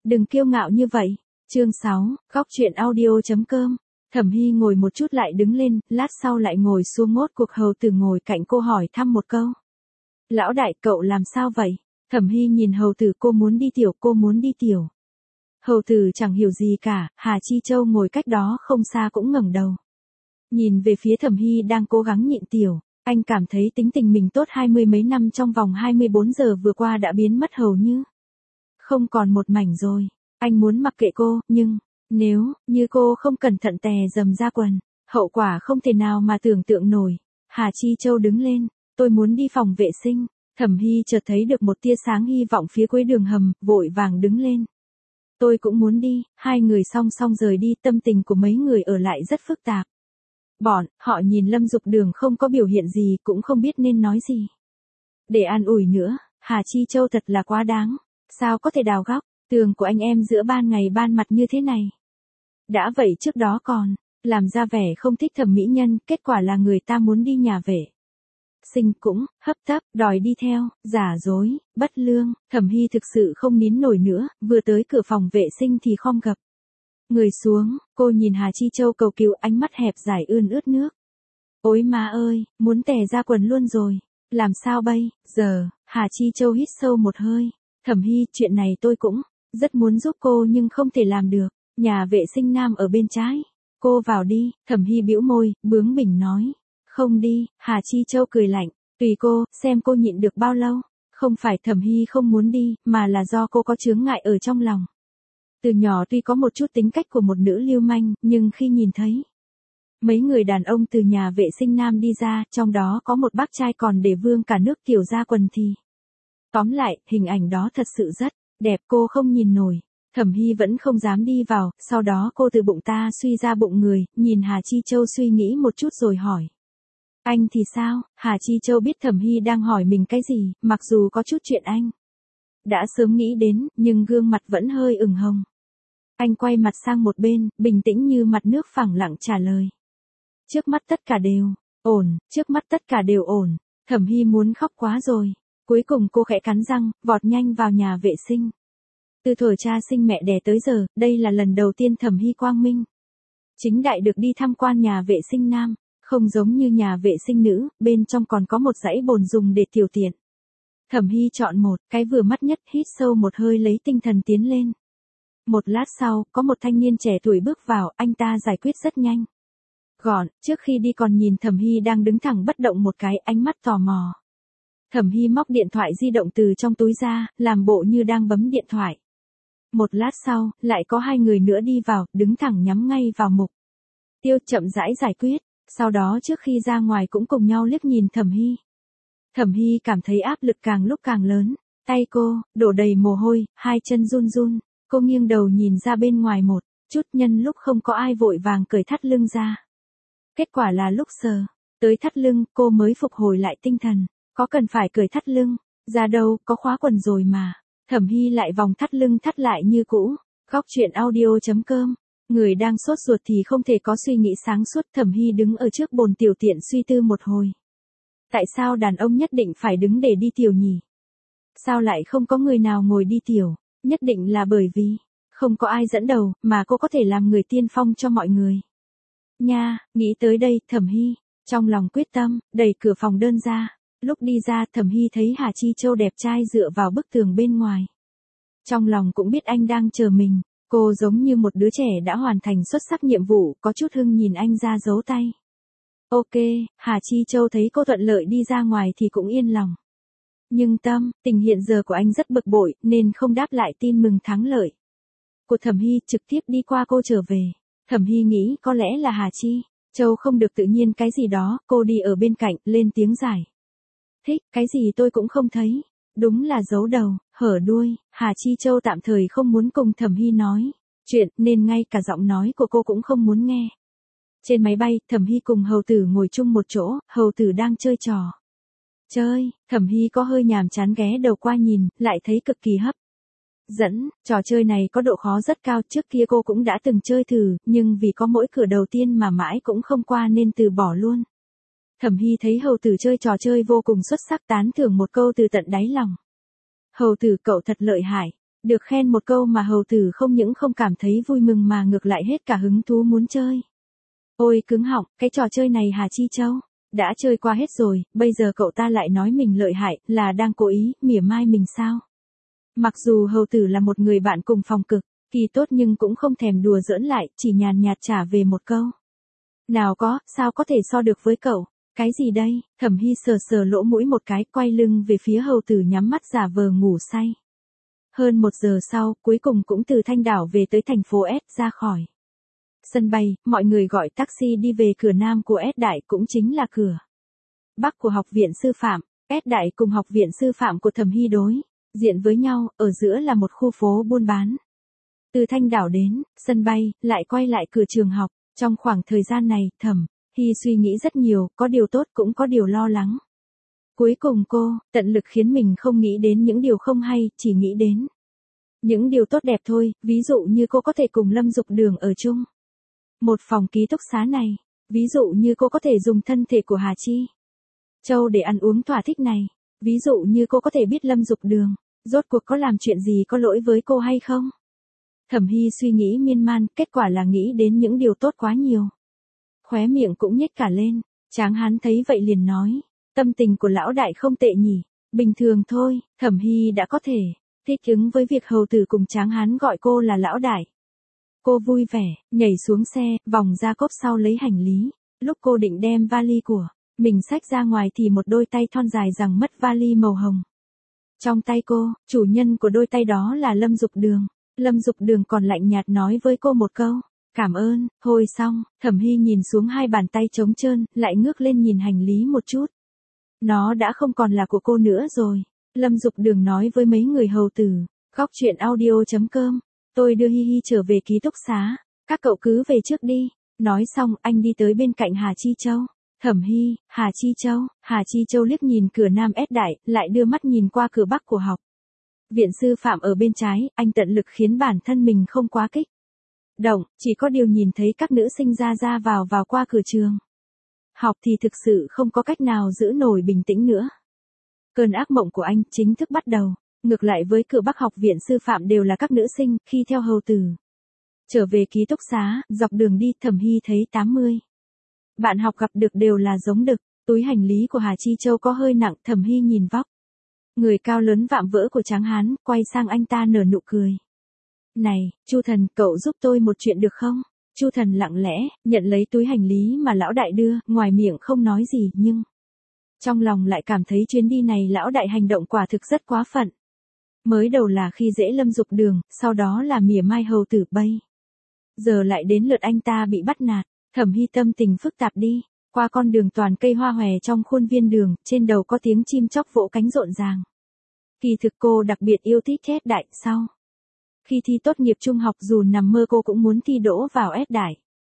đừng kiêu ngạo như vậy. Chương 6, góc truyện audio.com. Thẩm Hy ngồi một chút lại đứng lên, lát sau lại ngồi xuống ngốt cuộc hầu tử ngồi cạnh cô hỏi thăm một câu. Lão đại, cậu làm sao vậy? Thẩm Hy nhìn hầu tử, cô muốn đi tiểu. Hầu tử chẳng hiểu gì cả, Hà Chi Châu ngồi cách đó không xa cũng ngẩng đầu. Nhìn về phía Thẩm Hy đang cố gắng nhịn tiểu, anh cảm thấy tính tình mình tốt 20 mấy năm trong vòng 24 giờ vừa qua đã biến mất hầu như không còn một mảnh rồi. Anh muốn mặc kệ cô, nhưng nếu như cô không cẩn thận tè dầm ra quần, hậu quả không thể nào mà tưởng tượng nổi. Hà Chi Châu đứng lên, tôi muốn đi phòng vệ sinh. Thẩm Hy chợt thấy được một tia sáng hy vọng phía cuối đường hầm, vội vàng đứng lên. Tôi cũng muốn đi. Hai người song song rời đi, tâm tình của mấy người ở lại rất phức tạp. Họ nhìn Lâm Dục Đường không có biểu hiện gì, cũng không biết nên nói gì để an ủi nữa. Hà Chi Châu thật là quá đáng. Sao có thể đào góc tường của anh em giữa ban ngày ban mặt như thế này? Đã vậy trước đó còn làm ra vẻ không thích thẩm mỹ nhân, kết quả là người ta muốn đi nhà vệ sinh cũng hấp tấp đòi đi theo, giả dối, bất lương. Thẩm Hy thực sự không nín nổi nữa, vừa tới cửa phòng vệ sinh thì khom gập người xuống, cô nhìn Hà Chi Châu cầu cứu, ánh mắt hẹp dài ươn ướt nước. Ôi má ơi, muốn tè ra quần luôn rồi, làm sao bây giờ? Hà Chi Châu hít sâu một hơi. Thẩm Hy, chuyện này tôi cũng rất muốn giúp cô nhưng không thể làm được. Nhà vệ sinh nam ở bên trái. Cô vào đi. Thẩm Hy bĩu môi, bướng bỉnh nói. Không đi. Hà Chi Châu cười lạnh. Tùy cô, xem cô nhịn được bao lâu. Không phải Thẩm Hy không muốn đi, mà là do cô có chướng ngại ở trong lòng. Từ nhỏ tuy có một chút tính cách của một nữ lưu manh, nhưng khi nhìn thấy mấy người đàn ông từ nhà vệ sinh nam đi ra, trong đó có một bác trai còn để vương cả nước tiểu ra quần thì. Tóm lại, hình ảnh đó thật sự rất đẹp, cô không nhìn nổi. Thẩm Hy vẫn không dám đi vào, sau đó cô từ bụng ta suy ra bụng người, nhìn Hà Chi Châu suy nghĩ một chút rồi hỏi. Anh thì sao? Hà Chi Châu biết Thẩm Hy đang hỏi mình cái gì, mặc dù có chút chuyện anh đã sớm nghĩ đến, nhưng gương mặt vẫn hơi ửng hồng. Anh quay mặt sang một bên, bình tĩnh như mặt nước phẳng lặng trả lời. Trước mắt tất cả đều ổn. Thẩm Hy muốn khóc quá rồi. Cuối cùng cô khẽ cắn răng, vọt nhanh vào nhà vệ sinh. Từ thuở cha sinh mẹ đẻ tới giờ, đây là lần đầu tiên Thẩm Hy quang minh chính đại được đi tham quan nhà vệ sinh nam. Không giống như nhà vệ sinh nữ, bên trong còn có một dãy bồn dùng để tiểu tiện. Thẩm Hy chọn một cái vừa mắt nhất, hít sâu một hơi lấy tinh thần tiến lên. Một lát sau, có một thanh niên trẻ tuổi bước vào, anh ta giải quyết rất nhanh gọn, trước khi đi còn nhìn Thẩm Hy đang đứng thẳng bất động một cái, ánh mắt tò mò. Thẩm Hy móc điện thoại di động từ trong túi ra, làm bộ như đang bấm điện thoại. Một lát sau, lại có hai người nữa đi vào, đứng thẳng nhắm ngay vào mục tiêu, chậm rãi giải quyết. Sau đó trước khi ra ngoài cũng cùng nhau liếc nhìn Thẩm Hy. Thẩm Hy cảm thấy áp lực càng lúc càng lớn, tay cô đổ đầy mồ hôi, hai chân run run. Cô nghiêng đầu nhìn ra bên ngoài một chút, nhân lúc không có ai vội vàng cởi thắt lưng ra. Kết quả là lúc sờ tới thắt lưng, cô mới phục hồi lại tinh thần. Có cần phải cởi thắt lưng ra đâu, có khóa quần rồi mà. Thẩm Hy lại vòng thắt lưng thắt lại như cũ. Góc truyện audio.com. Người đang sốt ruột thì không thể có suy nghĩ sáng suốt. Thẩm Hy đứng ở trước bồn tiểu tiện suy tư một hồi. Tại sao đàn ông nhất định phải đứng để đi tiểu nhỉ? Sao lại không có người nào ngồi đi tiểu? Nhất định là bởi vì không có ai dẫn đầu, mà cô có thể làm người tiên phong cho mọi người. Nha, nghĩ tới đây, Thẩm Hy trong lòng quyết tâm, đẩy cửa phòng đơn ra. Lúc đi ra, Thẩm Hy thấy Hà Chi Châu đẹp trai dựa vào bức tường bên ngoài. Trong lòng cũng biết anh đang chờ mình. Cô giống như một đứa trẻ đã hoàn thành xuất sắc nhiệm vụ, có chút hưng nhìn anh ra dấu tay. Ok, Hà Chi Châu thấy cô thuận lợi đi ra ngoài thì cũng yên lòng. Nhưng tình hiện giờ của anh rất bực bội, nên không đáp lại tin mừng thắng lợi của Thẩm Hy, trực tiếp đi qua cô trở về. Thẩm Hy nghĩ có lẽ là Hà Chi Châu không được tự nhiên cái gì đó, cô đi ở bên cạnh, lên tiếng giải thích, cái gì tôi cũng không thấy. Đúng là giấu đầu, hở đuôi. Hà Chi Châu tạm thời không muốn cùng Thẩm Hy nói chuyện, nên ngay cả giọng nói của cô cũng không muốn nghe. Trên máy bay, Thẩm Hy cùng hầu tử ngồi chung một chỗ, hầu tử đang chơi trò chơi. Thẩm Hy có hơi nhàm chán ghé đầu qua nhìn, lại thấy cực kỳ hấp dẫn. Trò chơi này có độ khó rất cao, trước kia cô cũng đã từng chơi thử, nhưng vì có mỗi cửa đầu tiên mà mãi cũng không qua nên từ bỏ luôn. Thẩm Hy thấy hầu tử chơi trò chơi vô cùng xuất sắc, tán thưởng một câu từ tận đáy lòng. Hầu tử, cậu thật lợi hại. Được khen một câu mà hầu tử không những không cảm thấy vui mừng mà ngược lại hết cả hứng thú muốn chơi. Ôi cứng họng, cái trò chơi này Hà Chi Châu, đã chơi qua hết rồi, bây giờ cậu ta lại nói mình lợi hại, là đang cố ý, mỉa mai mình sao? Mặc dù hầu tử là một người bạn cùng phòng cực, kỳ tốt nhưng cũng không thèm đùa giỡn lại, chỉ nhàn nhạt trả về một câu. Nào có, sao có thể so được với cậu? Cái gì đây? Thẩm Hy sờ sờ lỗ mũi một cái, quay lưng về phía hầu tử nhắm mắt giả vờ ngủ say. Hơn 1 giờ sau, cuối cùng cũng từ Thanh Đảo về tới thành phố S ra khỏi sân bay, mọi người gọi taxi đi về cửa Nam của S Đại, cũng chính là cửa Bắc của Học viện Sư phạm. S Đại cùng Học viện Sư phạm của Thẩm Hy đối diện với nhau, ở giữa là một khu phố buôn bán. Từ Thanh Đảo đến sân bay, lại quay lại cửa trường học, trong khoảng thời gian này, Thẩm Hy suy nghĩ rất nhiều, có điều tốt cũng có điều lo lắng. Cuối cùng cô tận lực khiến mình không nghĩ đến những điều không hay, chỉ nghĩ đến những điều tốt đẹp thôi, ví dụ như cô có thể cùng Lâm Dục Đường ở chung một phòng ký túc xá này, ví dụ như cô có thể dùng thân thể của Hà Chi Châu để ăn uống thỏa thích này, ví dụ như cô có thể biết Lâm Dục Đường rốt cuộc có làm chuyện gì có lỗi với cô hay không. Thẩm Hy suy nghĩ miên man, kết quả là nghĩ đến những điều tốt quá nhiều. Khóe miệng cũng nhếch cả lên, Tráng Hán thấy vậy liền nói, tâm tình của lão đại không tệ nhỉ, bình thường thôi. Thẩm Hy đã có thể thích ứng với việc hầu tử cùng Tráng Hán gọi cô là lão đại. Cô vui vẻ, nhảy xuống xe, vòng ra cốp sau lấy hành lý. Lúc cô định đem vali của mình xách ra ngoài thì một đôi tay thon dài giằng mất vali màu hồng. Trong tay cô, chủ nhân của đôi tay đó là Lâm Dục Đường. Lâm Dục Đường còn lạnh nhạt nói với cô một câu, cảm ơn. Thôi xong, Thẩm Hy nhìn xuống hai bàn tay trống trơn, lại ngước lên nhìn hành lý một chút. Nó đã không còn là của cô nữa rồi. Lâm Dục Đường nói với mấy người hầu tử, góc chuyện audio.com, tôi đưa Hi Hi trở về ký túc xá, các cậu cứ về trước đi. Nói xong, anh đi tới bên cạnh Hà Chi Châu. Thẩm Hy, Hà Chi Châu liếc nhìn cửa Nam S Đại, lại đưa mắt nhìn qua cửa Bắc của Học viện Sư phạm ở bên trái, anh tận lực khiến bản thân mình không quá kích động, chỉ có điều nhìn thấy các nữ sinh ra vào qua cửa trường học thì thực sự không có cách nào giữ nổi bình tĩnh nữa. Cơn ác mộng của anh chính thức bắt đầu. Ngược lại với cửa Bắc Học viện Sư phạm đều là các nữ sinh, khi theo hầu tử trở về ký túc xá, dọc đường đi, Thẩm Hy thấy 80 bạn học gặp được đều là giống đực. Túi hành lý của Hà Chi Châu có hơi nặng, Thẩm Hy nhìn vóc người cao lớn vạm vỡ của Tráng Hán, quay sang anh ta nở nụ cười. Này, Chu Thần, cậu giúp tôi một chuyện được không? Chu Thần lặng lẽ nhận lấy túi hành lý mà lão đại đưa, ngoài miệng không nói gì, nhưng trong lòng lại cảm thấy chuyến đi này lão đại hành động quả thực rất quá phận. Mới đầu là khi dễ Lâm Dục Đường, sau đó là mỉa mai hầu tử, bây giờ lại đến lượt anh ta bị bắt nạt. Thẩm Hy tâm tình phức tạp đi, qua con đường toàn cây hoa hòe trong khuôn viên đường, trên đầu có tiếng chim chóc vỗ cánh rộn ràng. Kỳ thực cô đặc biệt yêu thích S Đại. Sau khi thi tốt nghiệp trung học, dù nằm mơ cô cũng muốn thi đỗ vào S Đại,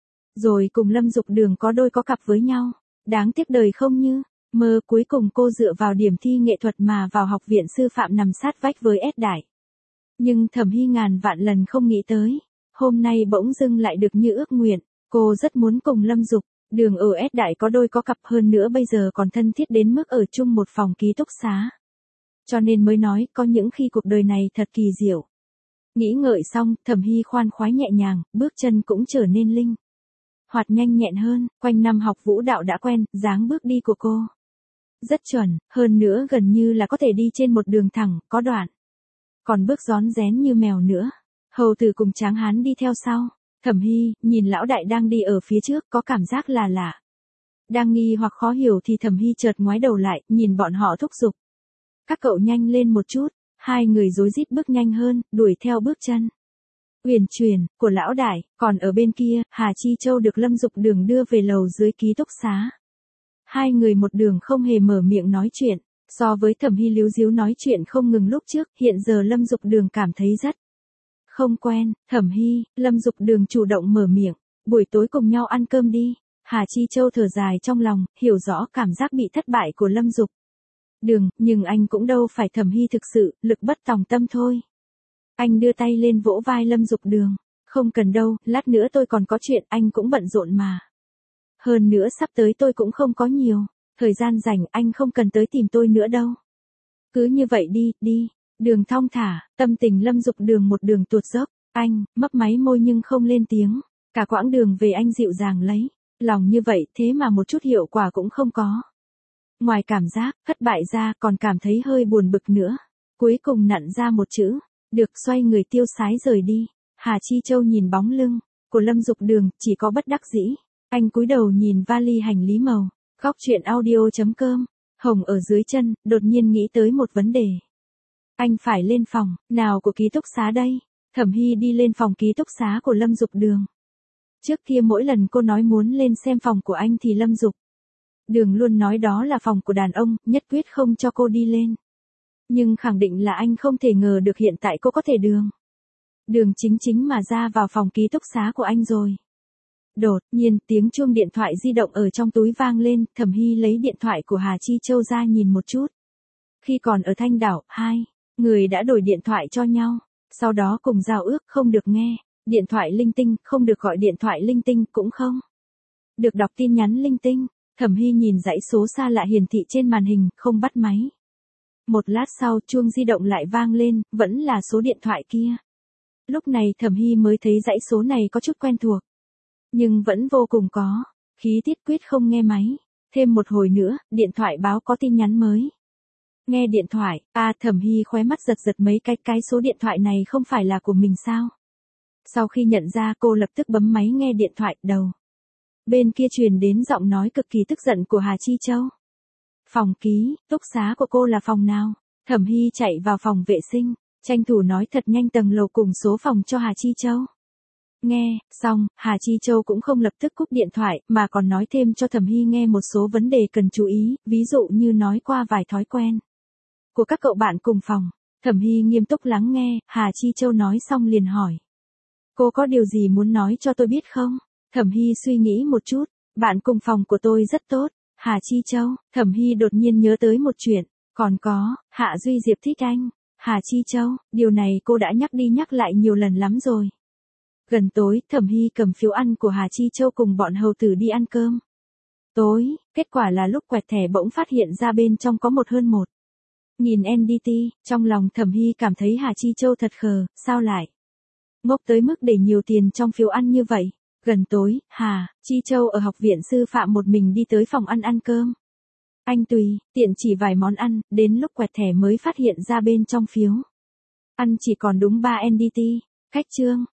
rồi cùng Lâm Dục Đường có đôi có cặp với nhau. Đáng tiếc đời không như mơ, cuối cùng cô dựa vào điểm thi nghệ thuật mà vào Học viện Sư phạm nằm sát vách với S Đại. Nhưng Thẩm Hy ngàn vạn lần không nghĩ tới, hôm nay bỗng dưng lại được như ước nguyện. Cô rất muốn cùng Lâm Dục Đường ở S Đại có đôi có cặp, hơn nữa bây giờ còn thân thiết đến mức ở chung một phòng ký túc xá. Cho nên mới nói, có những khi cuộc đời này thật kỳ diệu. Nghĩ ngợi xong, Thẩm Hy khoan khoái nhẹ nhàng, bước chân cũng trở nên linh hoạt nhanh nhẹn hơn. Quanh năm học vũ đạo đã quen, dáng bước đi của cô rất chuẩn, hơn nữa gần như là có thể đi trên một đường thẳng, có đoạn còn bước rón rén như mèo nữa. Hầu tử cùng Tráng Hán đi theo sau. Thẩm Hy nhìn lão đại đang đi ở phía trước, có cảm giác là lạ. Đang nghi hoặc khó hiểu thì Thẩm Hy chợt ngoái đầu lại, nhìn bọn họ thúc giục. Các cậu nhanh lên một chút. Hai người rối rít bước nhanh hơn, đuổi theo bước chân uyển chuyển của lão đại. Còn ở bên kia, Hà Chi Châu được Lâm Dục Đường đưa về lầu dưới ký túc xá. Hai người một đường không hề mở miệng nói chuyện. So với Thẩm Hy líu díu nói chuyện không ngừng lúc trước, hiện giờ Lâm Dục Đường cảm thấy rất không quen. Thẩm Hy, Lâm Dục Đường chủ động mở miệng, buổi tối cùng nhau ăn cơm đi. Hà Chi Châu thở dài trong lòng, hiểu rõ cảm giác bị thất bại của Lâm Dục Đường, nhưng anh cũng đâu phải Thẩm Hy thực sự, lực bất tòng tâm thôi. Anh đưa tay lên vỗ vai Lâm Dục Đường, không cần đâu, lát nữa tôi còn có chuyện, anh cũng bận rộn mà. Hơn nữa sắp tới tôi cũng không có nhiều thời gian rảnh, anh không cần tới tìm tôi nữa đâu. Cứ như vậy đi, đi. Đường thong thả, tâm tình Lâm Dục Đường một đường tuột dốc, anh, mấp máy môi nhưng không lên tiếng, cả quãng đường về anh dịu dàng lấy, lòng như vậy thế mà một chút hiệu quả cũng không có. Ngoài cảm giác, thất bại ra còn cảm thấy hơi buồn bực nữa. Cuối cùng nặn ra một chữ, được xoay người tiêu sái rời đi. Hà Chi Châu nhìn bóng lưng của Lâm Dục Đường, chỉ có bất đắc dĩ. Anh cúi đầu nhìn vali hành lý màu, góc chuyện audio.com, Hồng ở dưới chân, đột nhiên nghĩ tới một vấn đề. Anh phải lên phòng, nào của ký túc xá đây? Thẩm Hy đi lên phòng ký túc xá của Lâm Dục Đường. Trước kia mỗi lần cô nói muốn lên xem phòng của anh thì Lâm Dục Đường luôn nói đó là phòng của đàn ông, nhất quyết không cho cô đi lên. Nhưng khẳng định là anh không thể ngờ được hiện tại cô có thể đường chính mà ra vào phòng ký túc xá của anh rồi. Đột nhiên tiếng chuông điện thoại di động ở trong túi vang lên, Thẩm Hy lấy điện thoại của Hà Chi Châu ra nhìn một chút. Khi còn ở Thanh Đảo, hai người đã đổi điện thoại cho nhau, sau đó cùng giao ước không được nghe điện thoại linh tinh, không được gọi điện thoại linh tinh, cũng không được đọc tin nhắn linh tinh. Thẩm Hy nhìn dãy số xa lạ hiển thị trên màn hình, không bắt máy. Một lát sau chuông di động lại vang lên, vẫn là số điện thoại kia. Lúc này Thẩm Hy mới thấy dãy số này có chút quen thuộc, nhưng vẫn vô cùng có khí tiết, quyết không nghe máy. Thêm một hồi nữa, điện thoại báo có tin nhắn mới. Nghe điện thoại, Thẩm Hy khóe mắt giật giật mấy cái số điện thoại này không phải là của mình sao? Sau khi nhận ra cô lập tức bấm máy nghe điện thoại, đầu bên kia truyền đến giọng nói cực kỳ tức giận của Hà Chi Châu. Phòng ký túc xá của cô là phòng nào? Thẩm Hy chạy vào phòng vệ sinh, tranh thủ nói thật nhanh tầng lầu cùng số phòng cho Hà Chi Châu. Nghe xong, Hà Chi Châu cũng không lập tức cúp điện thoại, mà còn nói thêm cho Thẩm Hy nghe một số vấn đề cần chú ý, ví dụ như nói qua vài thói quen của các cậu bạn cùng phòng. Thẩm Hy nghiêm túc lắng nghe, Hà Chi Châu nói xong liền hỏi. Cô có điều gì muốn nói cho tôi biết không? Thẩm Hy suy nghĩ một chút, bạn cùng phòng của tôi rất tốt. Hà Chi Châu, Thẩm Hy đột nhiên nhớ tới một chuyện, còn có, Hạ Duy Diệp thích anh. Hà Chi Châu, điều này cô đã nhắc đi nhắc lại nhiều lần lắm rồi. Gần tối, Thẩm Hy cầm phiếu ăn của Hà Chi Châu cùng bọn hầu tử đi ăn cơm tối, kết quả là lúc quẹt thẻ bỗng phát hiện ra bên trong có hơn 1.000 NDT, trong lòng Thẩm Hy cảm thấy Hà Chi Châu thật khờ, sao lại ngốc tới mức để nhiều tiền trong phiếu ăn như vậy. Gần tối, Hà Chi Châu ở học viện sư phạm một mình đi tới phòng ăn cơm. Anh tùy tiện chỉ vài món ăn, đến lúc quẹt thẻ mới phát hiện ra bên trong phiếu ăn chỉ còn đúng 3 NDT. Khách trương,